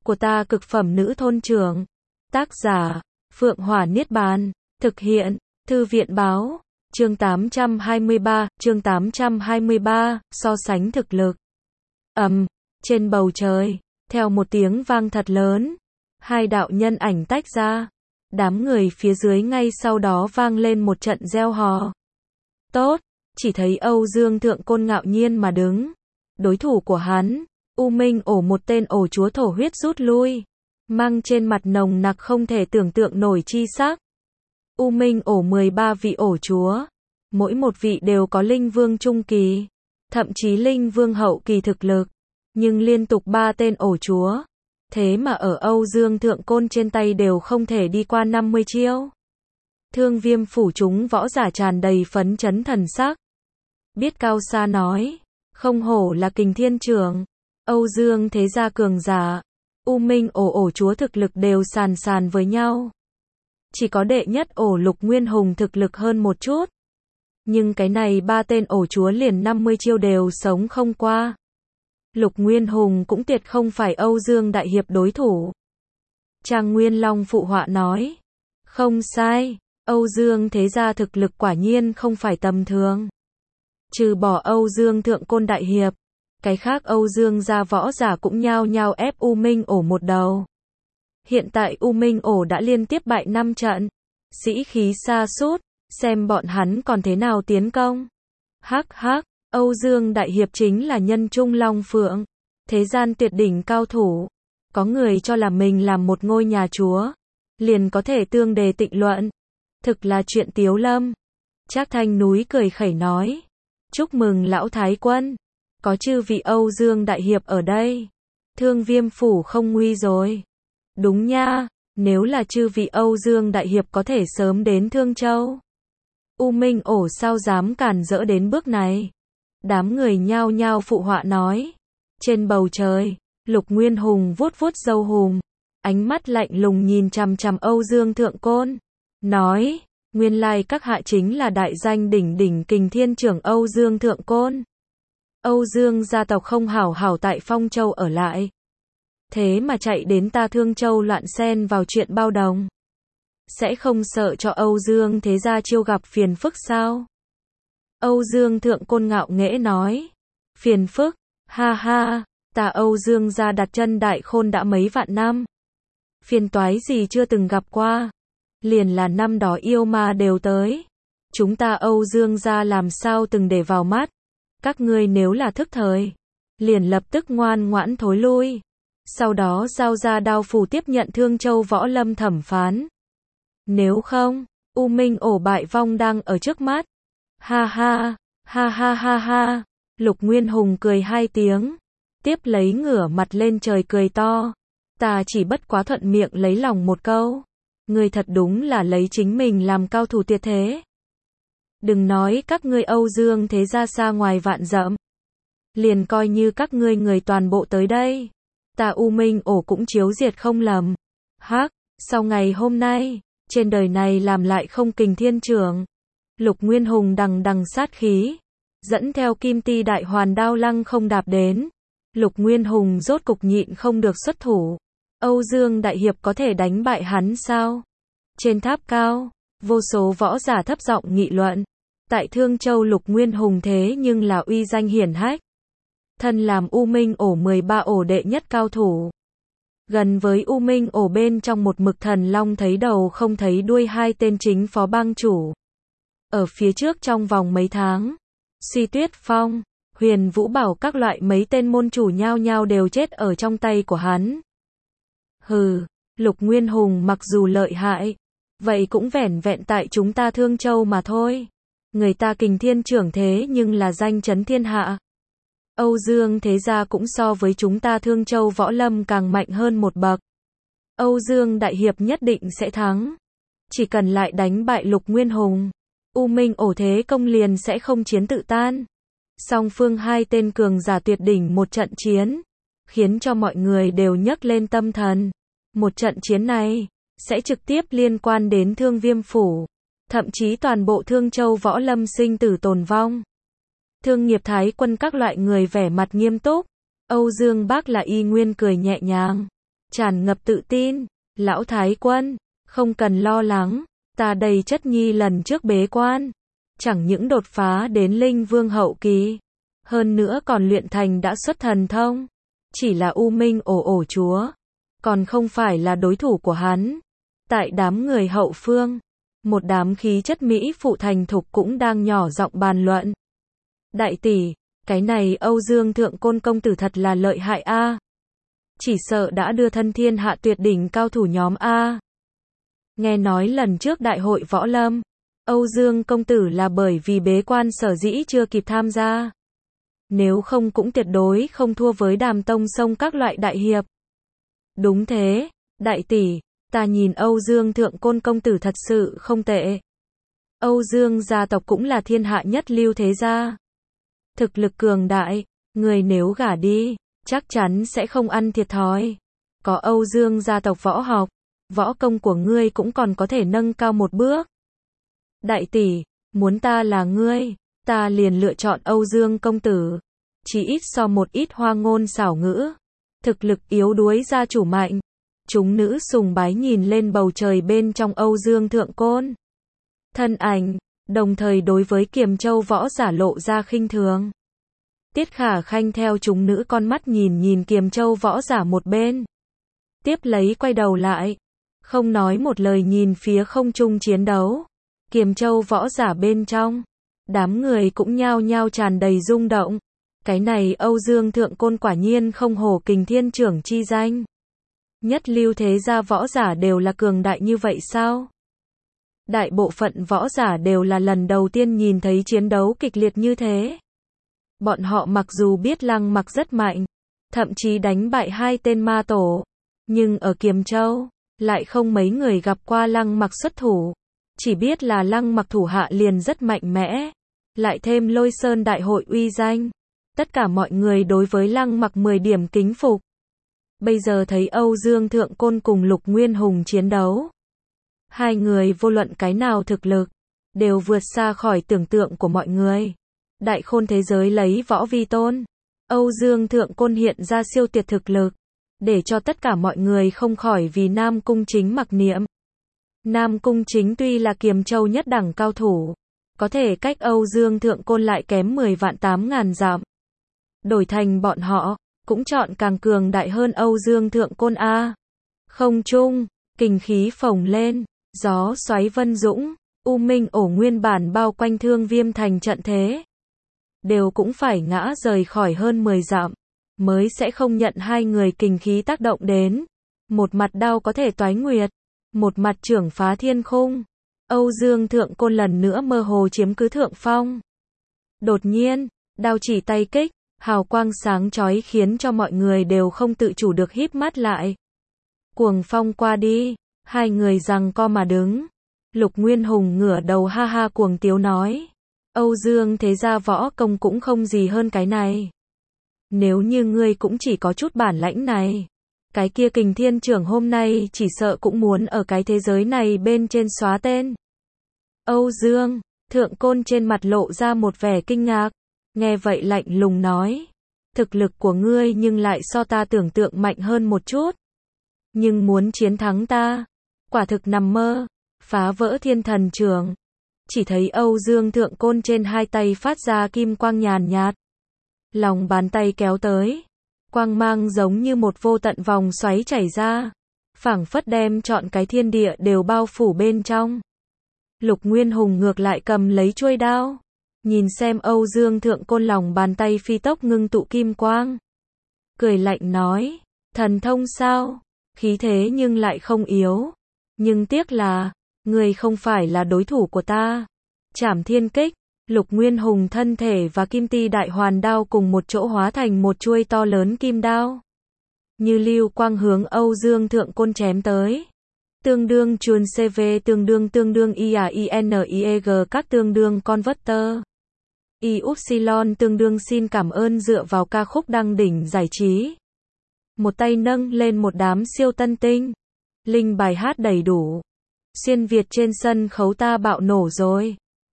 của ta cực phẩm nữ thôn trưởng. Tác giả, Phượng Hỏa Niết Bàn. Thực hiện, Thư viện Báo. Chương 823, so sánh thực lực. Trên bầu trời, theo một tiếng vang thật lớn, hai đạo nhân ảnh tách ra. Đám người phía dưới ngay sau đó vang lên một trận reo hò. Tốt, chỉ thấy Âu Dương Thượng Côn ngạo nhiên mà đứng. Đối thủ của hắn, U Minh Ổ, một tên ổ chúa thổ huyết rút lui, mang trên mặt nồng nặc không thể tưởng tượng nổi chi sắc. U Minh Ổ 13 vị ổ chúa, mỗi một vị đều có linh vương trung kỳ, thậm chí linh vương hậu kỳ thực lực, nhưng liên tục 3 tên ổ chúa, thế mà ở Âu Dương Thượng Côn trên tay đều không thể đi qua 50 chiêu. Thương Viêm phủ chúng võ giả tràn đầy phấn chấn thần sắc. Biết cao xa nói, không hổ là Kình Thiên Trưởng, Âu Dương thế gia cường giả, U Minh ổ chúa thực lực đều sàn sàn với nhau. Chỉ có đệ nhất ổ Lục Nguyên Hùng thực lực hơn một chút. Nhưng cái này 3 tên ổ chúa liền 50 chiêu đều sống không qua. Lục Nguyên Hùng cũng tuyệt không phải Âu Dương đại hiệp đối thủ. Trang Nguyên Long phụ họa nói, không sai, Âu Dương thế gia thực lực quả nhiên không phải tầm thường. Trừ bỏ Âu Dương Thượng Côn đại hiệp, cái khác Âu Dương gia võ giả cũng nhao nhao ép U Minh ổ một đầu. Hiện tại U Minh ổ đã liên tiếp bại 5 trận, sĩ khí sa sút, xem bọn hắn còn thế nào tiến công. Hắc hắc, Âu Dương đại hiệp chính là nhân trung long phượng, thế gian tuyệt đỉnh cao thủ. Có người cho là mình làm một ngôi nhà chúa, liền có thể tương đề tịnh luận. Thực là chuyện tiếu lâm. Trác Thanh Núi cười khẩy nói, chúc mừng lão thái quân, có chư vị Âu Dương đại hiệp ở đây, Thương Viêm phủ không nguy rồi. Đúng nha, nếu là chư vị Âu Dương đại hiệp có thể sớm đến Thương Châu, U Minh ổ sao dám cản rỡ đến bước này. Đám người nhao nhao phụ họa nói. Trên bầu trời, Lục Nguyên Hùng vuốt vuốt râu hùm, ánh mắt lạnh lùng nhìn chằm chằm Âu Dương Thượng Côn, nói, nguyên lai các hạ chính là đại danh đỉnh đỉnh Kình Thiên Trưởng Âu Dương Thượng Côn. Âu Dương gia tộc không hảo hảo tại Phong Châu ở lại, thế mà chạy đến ta Thương Châu loạn xen vào chuyện bao đồng. Sẽ không sợ cho Âu Dương thế gia chiêu gặp phiền phức sao? Âu Dương Thượng Côn ngạo nghễ nói, phiền phức, ha ha, ta Âu Dương gia đặt chân Đại Khôn đã mấy vạn năm. Phiền toái gì chưa từng gặp qua, liền là năm đó yêu ma đều tới. Chúng ta Âu Dương gia làm sao từng để vào mắt, các ngươi nếu là thức thời, liền lập tức ngoan ngoãn thối lui. Sau đó giao ra đao phủ tiếp nhận Thương Châu võ lâm thẩm phán. Nếu không, U Minh ổ bại vong đang ở trước mắt. Ha ha, ha ha ha ha. Lục Nguyên Hùng cười 2 tiếng, tiếp lấy ngửa mặt lên trời cười to. Ta chỉ bất quá thuận miệng lấy lòng một câu. Ngươi thật đúng là lấy chính mình làm cao thủ tuyệt thế. Đừng nói các ngươi Âu Dương thế gia xa ngoài vạn dặm, liền coi như các ngươi người toàn bộ tới đây, ta U Minh ổ cũng chiếu diệt không lầm. Hắc, sau ngày hôm nay, trên đời này làm lại không Kình Thiên Trưởng. Lục Nguyên Hùng đằng đằng sát khí, dẫn theo Kim Ti Đại Hoàn đao lăng không đạp đến. Lục Nguyên Hùng rốt cục nhịn không được xuất thủ. Âu Dương đại hiệp có thể đánh bại hắn sao? Trên tháp cao, vô số võ giả thấp giọng nghị luận. Tại Thương Châu Lục Nguyên Hùng thế nhưng là uy danh hiển hách. Thân làm U Minh ổ 13 ổ đệ nhất cao thủ. Gần với U Minh ổ bên trong một mực thần long thấy đầu không thấy đuôi 2 tên chính phó bang chủ. Ở phía trước trong vòng mấy tháng, Suy Tuyết Phong, Huyền Vũ Bảo các loại mấy tên môn chủ nhao nhao đều chết ở trong tay của hắn. Hừ, Lục Nguyên Hùng mặc dù lợi hại, vậy cũng vẻn vẹn tại chúng ta Thương Châu mà thôi. Người ta Kình Thiên Trưởng thế nhưng là danh chấn thiên hạ. Âu Dương thế gia cũng so với chúng ta Thương Châu võ lâm càng mạnh hơn một bậc. Âu Dương đại hiệp nhất định sẽ thắng. Chỉ cần lại đánh bại Lục Nguyên Hùng, U Minh ổ thế công liền sẽ không chiến tự tan. Song phương 2 tên cường giả tuyệt đỉnh một trận chiến, khiến cho mọi người đều nhấc lên tâm thần. Một trận chiến này sẽ trực tiếp liên quan đến Thương Viêm phủ, thậm chí toàn bộ Thương Châu võ lâm sinh tử tồn vong. Thương Nghiệp Thái quân các loại người vẻ mặt nghiêm túc, Âu Dương Bác là y nguyên cười nhẹ nhàng. tràn ngập tự tin. Lão Thái Quân, không cần lo lắng, ta đây chất nhi lần trước bế quan, chẳng những đột phá đến linh vương hậu kỳ, hơn nữa còn luyện thành đã xuất thần thông. Chỉ là U Minh ổ chúa, còn không phải là đối thủ của hắn. Tại đám người hậu phương, một đám khí chất mỹ phụ thành thục cũng đang nhỏ giọng bàn luận. Đại tỷ, cái này Âu Dương Thượng Côn công tử thật là lợi hại a. Chỉ sợ đã đưa thân thiên hạ tuyệt đỉnh cao thủ nhóm a. Nghe nói lần trước đại hội võ lâm, Âu Dương công tử là bởi vì bế quan sở dĩ chưa kịp tham gia. Nếu không cũng tuyệt đối không thua với Đàm Tông Sông các loại đại hiệp. Đúng thế, đại tỷ, ta nhìn Âu Dương Thượng Côn công tử thật sự không tệ. Âu Dương gia tộc cũng là thiên hạ nhất lưu thế gia. Thực lực cường đại, người nếu gả đi, chắc chắn sẽ không ăn thiệt thòi. Có Âu Dương gia tộc võ học, võ công của ngươi cũng còn có thể nâng cao một bước. Đại tỷ, muốn ta là ngươi, ta liền lựa chọn Âu Dương công tử. Chỉ ít so một ít hoa ngôn xảo ngữ, thực lực yếu đuối gia chủ mạnh. Chúng nữ sùng bái nhìn lên bầu trời bên trong Âu Dương Thượng Côn thân ảnh, đồng thời đối với Kiềm Châu võ giả lộ ra khinh thường. Tiết Khả Khanh theo chúng nữ con mắt nhìn Kiềm Châu võ giả một bên. Tiếp lấy quay đầu lại, không nói một lời nhìn phía không trung chiến đấu. Kiềm Châu võ giả bên trong, đám người cũng nhao nhao tràn đầy rung động. Cái này Âu Dương Thượng Côn quả nhiên không hổ Kình Thiên trưởng chi danh. Nhất lưu thế gia võ giả đều là cường đại như vậy sao? Đại bộ phận võ giả đều là lần đầu tiên nhìn thấy chiến đấu kịch liệt như thế. Bọn họ mặc dù biết Lăng Mặc rất mạnh, thậm chí đánh bại 2 tên ma tổ, nhưng ở Kiềm Châu, lại không mấy người gặp qua Lăng Mặc xuất thủ. Chỉ biết là Lăng Mặc thủ hạ liền rất mạnh mẽ, lại thêm Lôi Sơn đại hội uy danh. Tất cả mọi người đối với Lăng Mặc 10 điểm kính phục. Bây giờ thấy Âu Dương Thượng Côn cùng Lục Nguyên Hùng chiến đấu. Hai người vô luận cái nào thực lực, đều vượt xa khỏi tưởng tượng của mọi người. Đại khôn thế giới lấy võ vi tôn. Âu Dương Thượng Côn hiện ra siêu tuyệt thực lực, để cho tất cả mọi người không khỏi vì Nam Cung Chính mặc niệm. Nam Cung Chính tuy là Kiềm Châu nhất đẳng cao thủ, có thể cách Âu Dương Thượng Côn lại kém 10 vạn 8.000 dặm. Đổi thành bọn họ, cũng chọn càng cường đại hơn Âu Dương Thượng Côn a. Không trung, kình khí phồng lên, gió xoáy vân dũng, U Minh ổ nguyên bản bao quanh Thương Viêm thành trận thế, đều cũng phải ngã rời khỏi hơn 10 dặm, mới sẽ không nhận hai người kình khí tác động đến. Một mặt đao có thể toái nguyệt, một mặt trưởng phá thiên khung. Âu Dương Thượng Côn lần nữa mơ hồ chiếm cứ thượng phong. Đột nhiên, đao chỉ tay kích, hào quang sáng chói khiến cho mọi người đều không tự chủ được híp mắt lại. Cuồng phong qua đi, hai người giằng co mà đứng. Lục Nguyên Hùng ngửa đầu ha ha cuồng tiếu nói, Âu Dương thế gia võ công cũng không gì hơn cái này. Nếu như ngươi cũng chỉ có chút bản lãnh này, cái kia Kình Thiên trưởng hôm nay chỉ sợ cũng muốn ở cái thế giới này bên trên xóa tên. Âu Dương Thượng Côn trên mặt lộ ra một vẻ kinh ngạc, nghe vậy lạnh lùng nói, thực lực của ngươi nhưng lại so ta tưởng tượng mạnh hơn một chút. Nhưng muốn chiến thắng ta, quả thực nằm mơ. Phá vỡ thiên thần trường. Chỉ thấy Âu Dương Thượng Côn trên hai tay phát ra kim quang nhàn nhạt. Lòng bàn tay kéo tới, quang mang giống như một vô tận vòng xoáy chảy ra, phảng phất đem trọn cái thiên địa đều bao phủ bên trong. Lục Nguyên Hùng ngược lại cầm lấy chuôi đao, nhìn xem Âu Dương Thượng Côn lòng bàn tay phi tốc ngưng tụ kim quang, cười lạnh nói, thần thông sao, khí thế nhưng lại không yếu, nhưng tiếc là ngươi không phải là đối thủ của ta. Trảm thiên kích, Lục Nguyên Hùng thân thể và kim ti đại hoàn đao cùng một chỗ hóa thành một chuôi to lớn kim đao, như lưu quang hướng Âu Dương Thượng Côn chém tới. Tương đương chuồn CV tương đương IAINIEG các tương đương converter. YY tương đương xin cảm ơn dựa vào ca khúc đăng đỉnh giải trí. Một tay nâng lên một đám siêu tân tinh. Linh bài hát đầy đủ. Xuyên Việt trên sân khấu ta bạo nổ rồi.